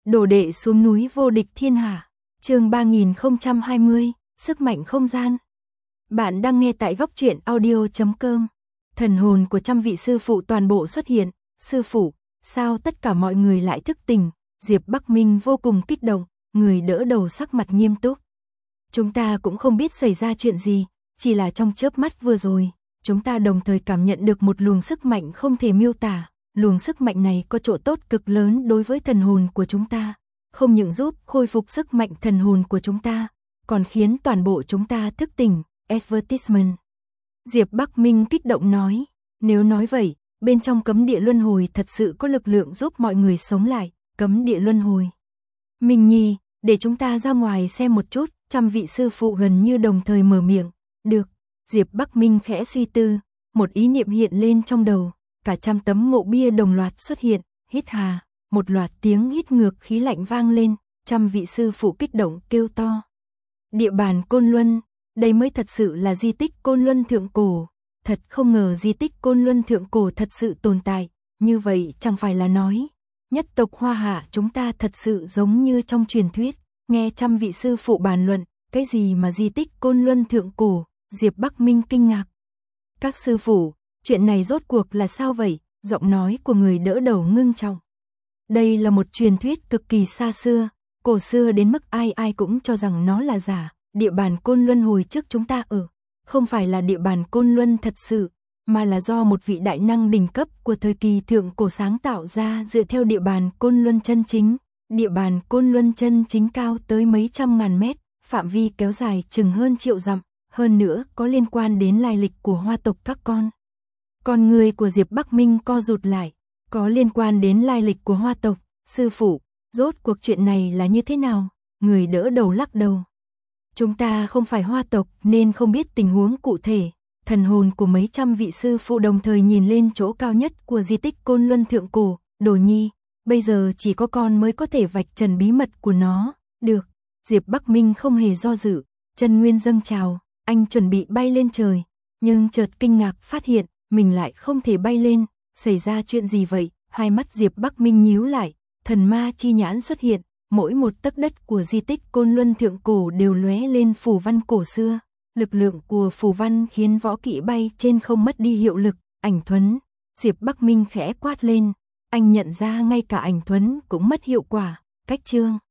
Đồ đệ xuống núi vô địch thiên hạ. Chương 3020, sức mạnh không gian. Bạn đang nghe tại góc truyện audio.com. Thần hồn của trăm vị sư phụ toàn bộ xuất hiện. Sư phụ, sao tất cả mọi người lại thức tỉnh? Diệp Bắc Minh vô cùng kích động, người đỡ đầu sắc mặt nghiêm túc. Chúng ta cũng không biết xảy ra chuyện gì, chỉ là trong chớp mắt vừa rồi, chúng ta đồng thời cảm nhận được một luồng sức mạnh không thể miêu tả. Luồng sức mạnh này có chỗ tốt cực lớn đối với thần hồn của chúng ta, không những giúp khôi phục sức mạnh thần hồn của chúng ta, còn khiến toàn bộ chúng ta thức tỉnh. Advertisement. Diệp Bắc Minh kích động nói, nếu nói vậy, bên trong cấm địa luân hồi thật sự có lực lượng giúp mọi người sống lại. Cấm địa luân hồi. Minh Nhi, để chúng ta ra ngoài xem một chút. Trăm vị sư phụ gần như đồng thời mở miệng. Được. Diệp Bắc Minh khẽ suy tư, một ý niệm hiện lên trong đầu. Cả trăm tấm mộ bia đồng loạt xuất hiện, hít hà, một loạt tiếng hít ngược khí lạnh vang lên, trăm vị sư phụ kích động kêu to. Địa bàn Côn Luân, đây mới thật sự là di tích Côn Luân thượng cổ, thật không ngờ di tích Côn Luân thượng cổ thật sự tồn tại, như vậy chẳng phải là nói, nhất tộc Hoa Hạ chúng ta thật sự giống như trong truyền thuyết. Nghe trăm vị sư phụ bàn luận, cái gì mà di tích Côn Luân thượng cổ, Diệp Bắc Minh kinh ngạc. Các sư phụ, chuyện này rốt cuộc là sao vậy? Giọng nói của người đỡ đầu ngưng trọng. Đây là một truyền thuyết cực kỳ xa xưa, cổ xưa đến mức ai ai cũng cho rằng nó là giả. Địa bàn Côn Luân hồi trước chúng ta ở, không phải là địa bàn Côn Luân thật sự, mà là do một vị đại năng đỉnh cấp của thời kỳ thượng cổ sáng tạo ra dựa theo địa bàn Côn Luân chân chính. Địa bàn Côn Luân chân chính cao tới mấy trăm ngàn mét, phạm vi kéo dài chừng hơn triệu dặm, hơn nữa có liên quan đến lai lịch của Hoa tộc các con. Con người của Diệp Bắc Minh co rụt lại, có liên quan đến lai lịch của Hoa tộc. Sư phụ, rốt cuộc chuyện này là như thế nào? Người đỡ đầu lắc đầu. Chúng ta không phải Hoa tộc nên không biết tình huống cụ thể. Thần hồn của mấy trăm vị sư phụ đồng thời nhìn lên chỗ cao nhất của di tích Côn Luân thượng cổ. Đồ Nhi, bây giờ chỉ có con mới có thể vạch trần bí mật của nó. Được. Diệp Bắc Minh không hề do dự, chân nguyên dâng trào, anh chuẩn bị bay lên trời, nhưng chợt kinh ngạc phát hiện mình lại không thể bay lên. Xảy ra chuyện gì vậy? Hai mắt Diệp Bắc Minh nhíu lại, thần ma chi nhãn xuất hiện, mỗi một tấc đất của di tích Côn Luân thượng cổ đều lóe lên phù văn cổ xưa. Lực lượng của phù văn khiến võ kỹ bay trên không mất đi hiệu lực. Ảnh thuẫn. Diệp Bắc Minh khẽ quát lên, anh nhận ra ngay cả ảnh thuẫn cũng mất hiệu quả. Cách chương